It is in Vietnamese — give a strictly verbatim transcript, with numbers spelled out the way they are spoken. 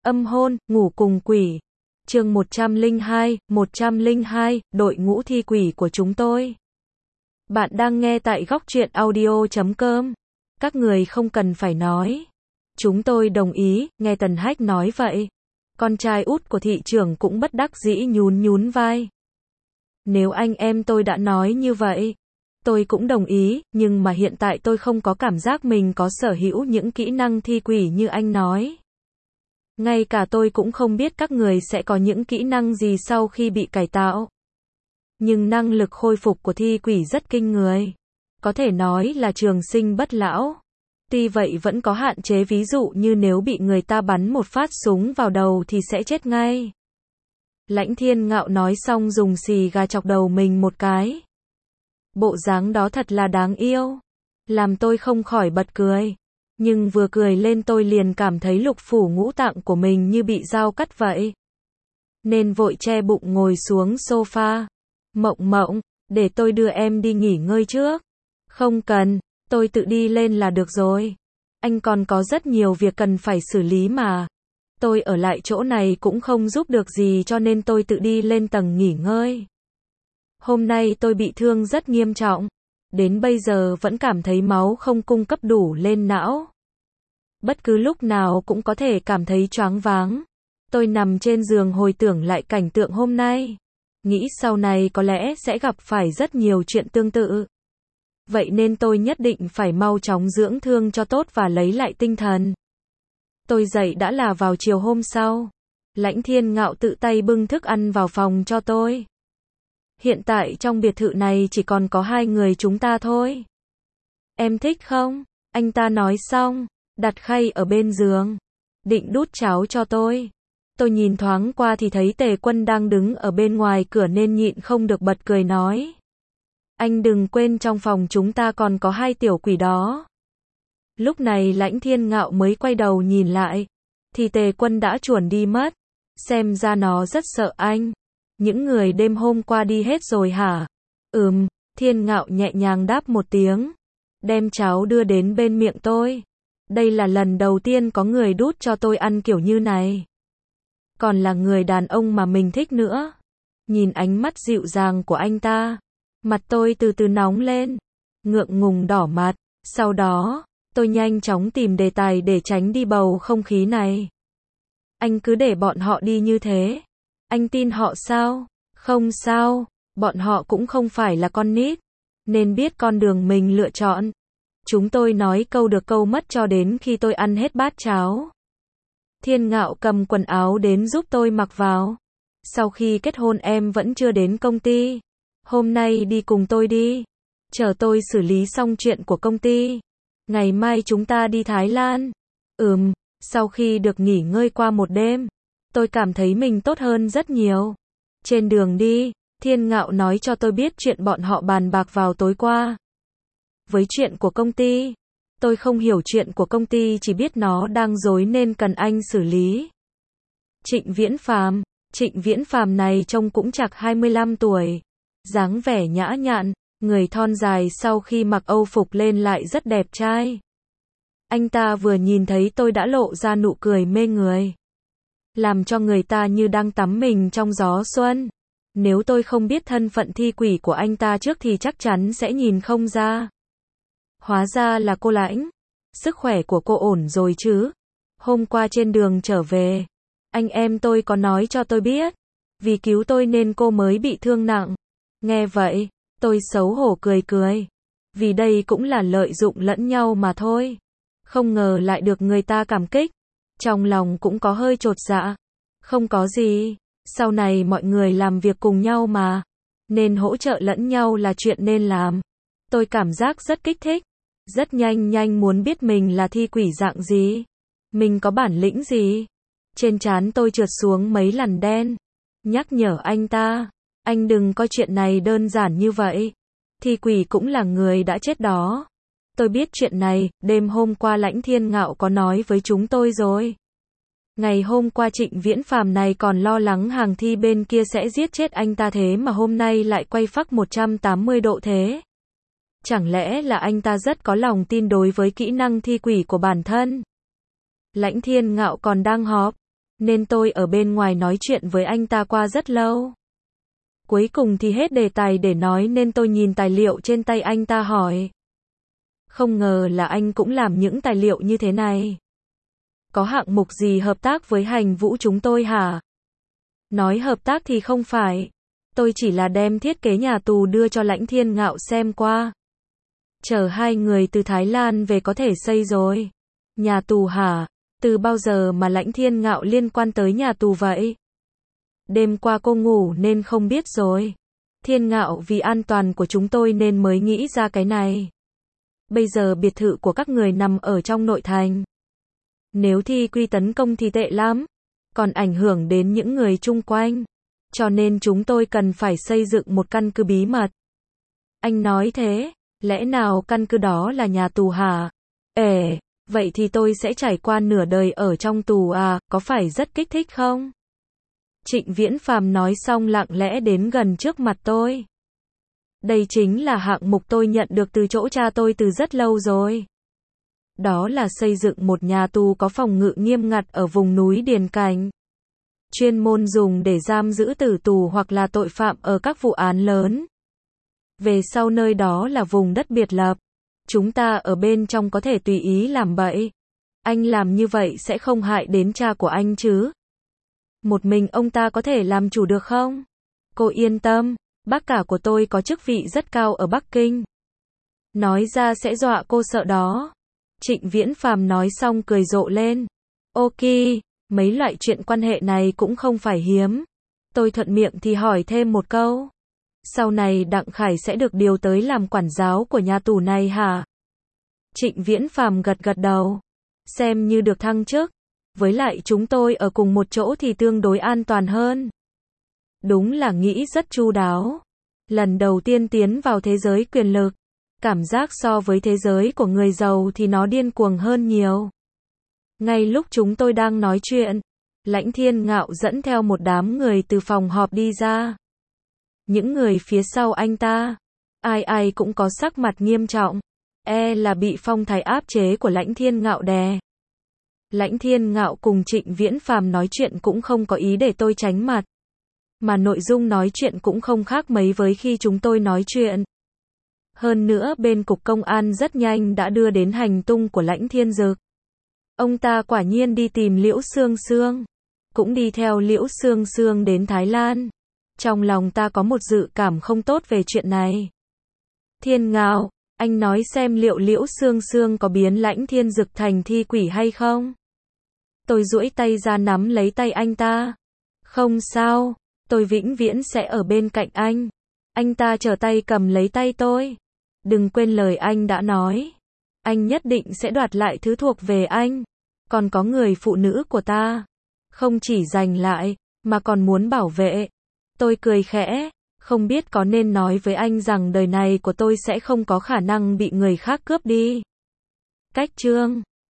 Âm hôn, ngủ cùng quỷ. Chương một trăm lẻ hai, một trăm lẻ hai, đội ngũ thi quỷ của chúng tôi. Bạn đang nghe tại góc truyện audio chấm com. Các người không cần phải nói. Chúng tôi đồng ý, nghe Tần Hách nói vậy. Con trai út của thị trưởng cũng bất đắc dĩ nhún nhún vai. Nếu anh em tôi đã nói như vậy, tôi cũng đồng ý, nhưng mà hiện tại tôi không có cảm giác mình có sở hữu những kỹ năng thi quỷ như anh nói. Ngay cả tôi cũng không biết các người sẽ có những kỹ năng gì sau khi bị cải tạo. Nhưng năng lực khôi phục của thi quỷ rất kinh người. Có thể nói là trường sinh bất lão. Tuy vậy vẫn có hạn chế, ví dụ như nếu bị người ta bắn một phát súng vào đầu thì sẽ chết ngay. Lãnh Thiên Ngạo nói xong dùng xì gà chọc đầu mình một cái. Bộ dáng đó thật là đáng yêu. Làm tôi không khỏi bật cười. Nhưng vừa cười lên tôi liền cảm thấy lục phủ ngũ tạng của mình như bị dao cắt vậy. Nên vội che bụng ngồi xuống sofa. Mộng Mộng, để tôi đưa em đi nghỉ ngơi trước. Không cần, tôi tự đi lên là được rồi. Anh còn có rất nhiều việc cần phải xử lý mà. Tôi ở lại chỗ này cũng không giúp được gì cho nên tôi tự đi lên tầng nghỉ ngơi. Hôm nay tôi bị thương rất nghiêm trọng. Đến bây giờ vẫn cảm thấy máu không cung cấp đủ lên não. Bất cứ lúc nào cũng có thể cảm thấy choáng váng. Tôi nằm trên giường hồi tưởng lại cảnh tượng hôm nay. Nghĩ sau này có lẽ sẽ gặp phải rất nhiều chuyện tương tự. Vậy nên tôi nhất định phải mau chóng dưỡng thương cho tốt và lấy lại tinh thần. Tôi dậy đã là vào chiều hôm sau. Lãnh Thiên Ngạo tự tay bưng thức ăn vào phòng cho tôi. Hiện tại trong biệt thự này chỉ còn có hai người chúng ta thôi. Em thích không? Anh ta nói xong, đặt khay ở bên giường. Định đút cháo cho tôi. Tôi nhìn thoáng qua thì thấy Tề Quân đang đứng ở bên ngoài cửa nên nhịn không được bật cười nói. Anh đừng quên trong phòng chúng ta còn có hai tiểu quỷ đó. Lúc này Lãnh Thiên Ngạo mới quay đầu nhìn lại. Thì Tề Quân đã chuồn đi mất. Xem ra nó rất sợ anh. Những người đêm hôm qua đi hết rồi hả? Ừm, Thiên Ngạo nhẹ nhàng đáp một tiếng. Đem cháo đưa đến bên miệng tôi. Đây là lần đầu tiên có người đút cho tôi ăn kiểu như này. Còn là người đàn ông mà mình thích nữa. Nhìn ánh mắt dịu dàng của anh ta. Mặt tôi từ từ nóng lên. Ngượng ngùng đỏ mặt. Sau đó, tôi nhanh chóng tìm đề tài để tránh đi bầu không khí này. Anh cứ để bọn họ đi như thế. Anh tin họ sao? Không sao, bọn họ cũng không phải là con nít, nên biết con đường mình lựa chọn. Chúng tôi nói câu được câu mất cho đến khi tôi ăn hết bát cháo. Thiên Ngạo cầm quần áo đến giúp tôi mặc vào. Sau khi kết hôn em vẫn chưa đến công ty. Hôm nay đi cùng tôi đi. Chờ tôi xử lý xong chuyện của công ty. Ngày mai chúng ta đi Thái Lan. Ừm, sau khi được nghỉ ngơi qua một đêm. Tôi cảm thấy mình tốt hơn rất nhiều. Trên đường đi, Thiên Ngạo nói cho tôi biết chuyện bọn họ bàn bạc vào tối qua. Với chuyện của công ty, tôi không hiểu chuyện của công ty, chỉ biết nó đang rối nên cần anh xử lý. Trịnh Viễn Phàm, Trịnh Viễn Phàm này trông cũng chạc hai mươi lăm tuổi. Dáng vẻ nhã nhặn, người thon dài sau khi mặc âu phục lên lại rất đẹp trai. Anh ta vừa nhìn thấy tôi đã lộ ra nụ cười mê người. Làm cho người ta như đang tắm mình trong gió xuân. Nếu tôi không biết thân phận thi quỷ của anh ta trước thì chắc chắn sẽ nhìn không ra. Hóa ra là cô Lãnh. Sức khỏe của cô ổn rồi chứ? Hôm qua trên đường trở về, anh em tôi có nói cho tôi biết. Vì cứu tôi nên cô mới bị thương nặng. Nghe vậy, tôi xấu hổ cười cười. Vì đây cũng là lợi dụng lẫn nhau mà thôi. Không ngờ lại được người ta cảm kích. Trong lòng cũng có hơi chột dạ. Không có gì, sau này mọi người làm việc cùng nhau mà. Nên hỗ trợ lẫn nhau là chuyện nên làm. Tôi cảm giác rất kích thích. Rất nhanh nhanh muốn biết mình là thi quỷ dạng gì. Mình có bản lĩnh gì. Trên trán tôi trượt xuống mấy lằn đen. Nhắc nhở anh ta. Anh đừng coi chuyện này đơn giản như vậy. Thi quỷ cũng là người đã chết đó. Tôi biết chuyện này, đêm hôm qua Lãnh Thiên Ngạo có nói với chúng tôi rồi. Ngày hôm qua Trịnh Viễn Phàm này còn lo lắng hàng thi bên kia sẽ giết chết anh ta, thế mà hôm nay lại quay phác một trăm tám mươi độ thế. Chẳng lẽ là anh ta rất có lòng tin đối với kỹ năng thi quỷ của bản thân? Lãnh Thiên Ngạo còn đang họp. nên tôi ở bên ngoài nói chuyện với anh ta qua rất lâu. Cuối cùng thì hết đề tài để nói nên tôi nhìn tài liệu trên tay anh ta hỏi. Không ngờ là anh cũng làm những tài liệu như thế này. Có hạng mục gì hợp tác với Hành Vũ chúng tôi hả? Nói hợp tác thì không phải. Tôi chỉ là đem thiết kế nhà tù đưa cho Lãnh Thiên Ngạo xem qua. Chờ hai người từ Thái Lan về có thể xây rồi. Nhà tù hả? Từ bao giờ mà Lãnh Thiên Ngạo liên quan tới nhà tù vậy? Đêm qua cô ngủ nên không biết rồi. Thiên Ngạo vì an toàn của chúng tôi nên mới nghĩ ra cái này. Bây giờ biệt thự của các người nằm ở trong nội thành. Nếu thi quy tấn công thì tệ lắm, còn ảnh hưởng đến những người chung quanh. Cho nên chúng tôi cần phải xây dựng một căn cứ bí mật. Anh nói thế, lẽ nào căn cứ đó là nhà tù hả? Ê, vậy thì tôi sẽ trải qua nửa đời ở trong tù à, có phải rất kích thích không? Trịnh Viễn Phàm nói xong lặng lẽ đến gần trước mặt tôi. Đây chính là hạng mục tôi nhận được từ chỗ cha tôi từ rất lâu rồi. Đó là xây dựng một nhà tù có phòng ngự nghiêm ngặt ở vùng núi Điền Cảnh. Chuyên môn dùng để giam giữ tử tù hoặc là tội phạm ở các vụ án lớn. Về sau nơi đó là vùng đất biệt lập. Chúng ta ở bên trong có thể tùy ý làm bậy. Anh làm như vậy sẽ không hại đến cha của anh chứ? Một mình ông ta có thể làm chủ được không? Cô yên tâm, bác cả của tôi có chức vị rất cao ở Bắc Kinh. Nói ra sẽ dọa cô sợ đó. Trịnh Viễn Phàm nói xong cười rộ lên. Ok, mấy loại chuyện quan hệ này cũng không phải hiếm. Tôi thuận miệng thì hỏi thêm một câu. Sau này Đặng Khải sẽ được điều tới làm quản giáo của nhà tù này hả? Trịnh Viễn Phàm gật gật đầu. Xem như được thăng chức. Với lại chúng tôi ở cùng một chỗ thì tương đối an toàn hơn. Đúng là nghĩ rất chu đáo. Lần đầu tiên tiến vào thế giới quyền lực. Cảm giác so với thế giới của người giàu thì nó điên cuồng hơn nhiều. Ngay lúc chúng tôi đang nói chuyện, Lãnh Thiên Ngạo dẫn theo một đám người từ phòng họp đi ra. Những người phía sau anh ta, ai ai cũng có sắc mặt nghiêm trọng, e là bị phong thái áp chế của Lãnh Thiên Ngạo đè. Lãnh Thiên Ngạo cùng Trịnh Viễn Phàm nói chuyện cũng không có ý để tôi tránh mặt. Mà nội dung nói chuyện cũng không khác mấy với khi chúng tôi nói chuyện. Hơn nữa bên cục công an rất nhanh đã đưa đến hành tung của Lãnh Thiên Dực. Ông ta quả nhiên đi tìm Liễu Sương Sương. Cũng đi theo Liễu Sương Sương đến Thái Lan. Trong lòng ta có một dự cảm không tốt về chuyện này. Thiên Ngạo, anh nói xem liệu Liễu Sương Sương có biến Lãnh Thiên Dực thành thi quỷ hay không? Tôi duỗi tay ra nắm lấy tay anh ta. Không sao, tôi vĩnh viễn sẽ ở bên cạnh anh. Anh ta trở tay cầm lấy tay tôi. Đừng quên lời anh đã nói. Anh nhất định sẽ đoạt lại thứ thuộc về anh. Còn có người phụ nữ của ta. Không chỉ giành lại, mà còn muốn bảo vệ. Tôi cười khẽ. Không biết có nên nói với anh rằng đời này của tôi sẽ không có khả năng bị người khác cướp đi. Cách chương